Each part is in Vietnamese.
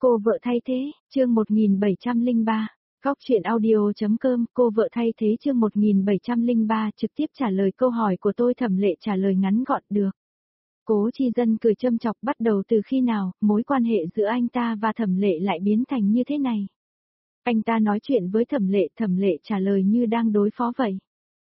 Cô vợ thay thế, chương 1703. Góc truyện audio.com, cô vợ thay thế chương 1703 trực tiếp trả lời câu hỏi của tôi. Thẩm Lệ trả lời ngắn gọn được. Cố Chi Dân cười châm chọc, bắt đầu từ khi nào, mối quan hệ giữa anh ta và Thẩm Lệ lại biến thành như thế này. Anh ta nói chuyện với Thẩm Lệ trả lời như đang đối phó vậy.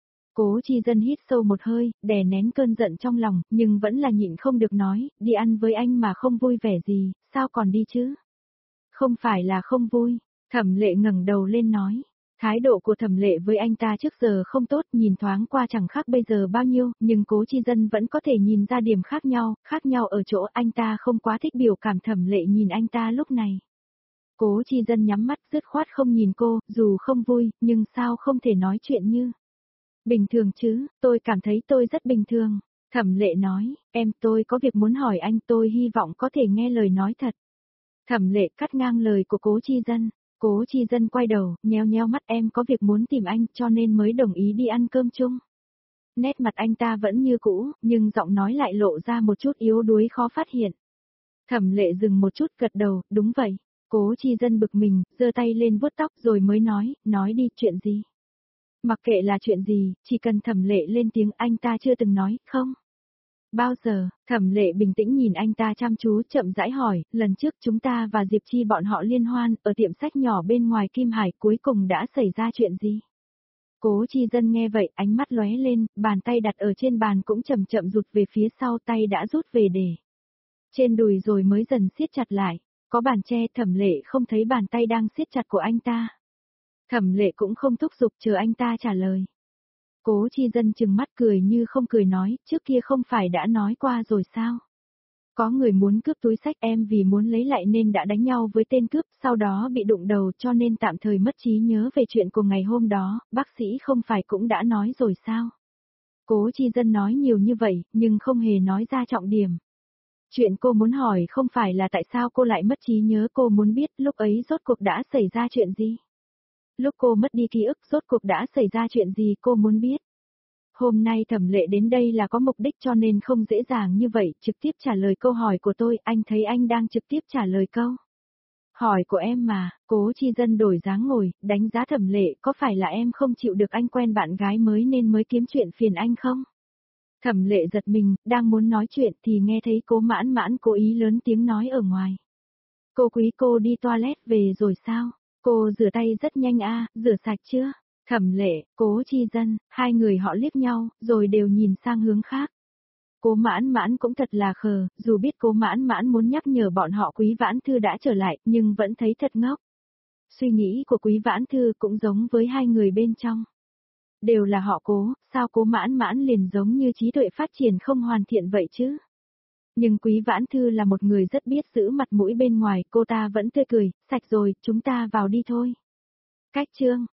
Cố Chi Dân hít sâu một hơi, đè nén cơn giận trong lòng, nhưng vẫn là nhịn không được nói, đi ăn với anh mà không vui vẻ gì, sao còn đi chứ? Không phải là không vui, Thẩm Lệ ngẩng đầu lên nói. Thái độ của Thẩm Lệ với anh ta trước giờ không tốt, nhìn thoáng qua chẳng khác bây giờ bao nhiêu, nhưng Cố Chi Dân vẫn có thể nhìn ra điểm khác nhau ở chỗ anh ta không quá thích biểu cảm Thẩm Lệ nhìn anh ta lúc này. Cố Chi Dân nhắm mắt dứt khoát không nhìn cô, dù không vui, nhưng sao không thể nói chuyện như. Bình thường chứ, tôi cảm thấy tôi rất bình thường. Thẩm Lệ nói, tôi có việc muốn hỏi anh, tôi hy vọng có thể nghe lời nói thật. Thẩm Lệ cắt ngang lời của Cố Chi Dân. Cố Chi Dân quay đầu, nheo mắt, em có việc muốn tìm anh cho nên mới đồng ý đi ăn cơm chung. Nét mặt anh ta vẫn như cũ, nhưng giọng nói lại lộ ra một chút yếu đuối khó phát hiện. Thẩm Lệ dừng một chút gật đầu, đúng vậy. Cố Chi Dân bực mình, giơ tay lên vuốt tóc rồi mới nói đi, chuyện gì? Mặc kệ là chuyện gì, chỉ cần Thẩm Lệ lên tiếng anh ta chưa từng nói, không? Bao giờ? Thẩm Lệ bình tĩnh nhìn anh ta chăm chú, chậm rãi hỏi, lần trước chúng ta và Diệp Chi bọn họ liên hoan, ở tiệm sách nhỏ bên ngoài Kim Hải, cuối cùng đã xảy ra chuyện gì? Cố Chi Dân nghe vậy, ánh mắt lóe lên, bàn tay đặt ở trên bàn cũng chậm chậm rụt về phía sau, tay đã rút về để trên đùi rồi mới dần siết chặt lại. Có bàn che, Thẩm Lệ không thấy bàn tay đang siết chặt của anh ta. Thẩm Lệ cũng không thúc giục chờ anh ta trả lời. Cố Chi Dân chừng mắt cười như không cười nói, trước kia không phải đã nói qua rồi sao? Có người muốn cướp túi sách, em vì muốn lấy lại nên đã đánh nhau với tên cướp, sau đó bị đụng đầu cho nên tạm thời mất trí nhớ về chuyện của ngày hôm đó, bác sĩ không phải cũng đã nói rồi sao? Cố Chi Dân nói nhiều như vậy, nhưng không hề nói ra trọng điểm. Chuyện cô muốn hỏi không phải là tại sao cô lại mất trí nhớ, cô muốn biết lúc ấy rốt cuộc đã xảy ra chuyện gì. Lúc cô mất đi ký ức rốt cuộc đã xảy ra chuyện gì cô muốn biết. Hôm nay Thẩm Lệ đến đây là có mục đích cho nên không dễ dàng như vậy trực tiếp trả lời câu hỏi của tôi, anh thấy anh đang trực tiếp trả lời câu hỏi của em mà. Cố Chi Dân đổi dáng ngồi, đánh giá Thẩm Lệ, có phải là em không chịu được anh quen bạn gái mới nên mới kiếm chuyện phiền anh không? Thẩm Lệ giật mình, đang muốn nói chuyện thì nghe thấy Cố Mãn Mãn cố ý lớn tiếng nói ở ngoài. Cô Quý, cô đi toilet về rồi sao? Cô rửa tay rất nhanh rửa sạch chưa? Thẩm Lệ, Cố Chi Dân, hai người họ liếc nhau, rồi đều nhìn sang hướng khác. Cố Mãn Mãn cũng thật là khờ, dù biết Cố Mãn Mãn muốn nhắc nhở bọn họ Quý Vãn Thư đã trở lại, nhưng vẫn thấy thật ngốc. Suy nghĩ của Quý Vãn Thư cũng giống với hai người bên trong. Đều là họ Cố, sao Cố Mãn Mãn liền giống như trí tuệ phát triển không hoàn thiện vậy chứ? Nhưng Quý Vãn Thư là một người rất biết giữ mặt mũi bên ngoài, cô ta vẫn tươi cười, sạch rồi, chúng ta vào đi thôi. Cách chương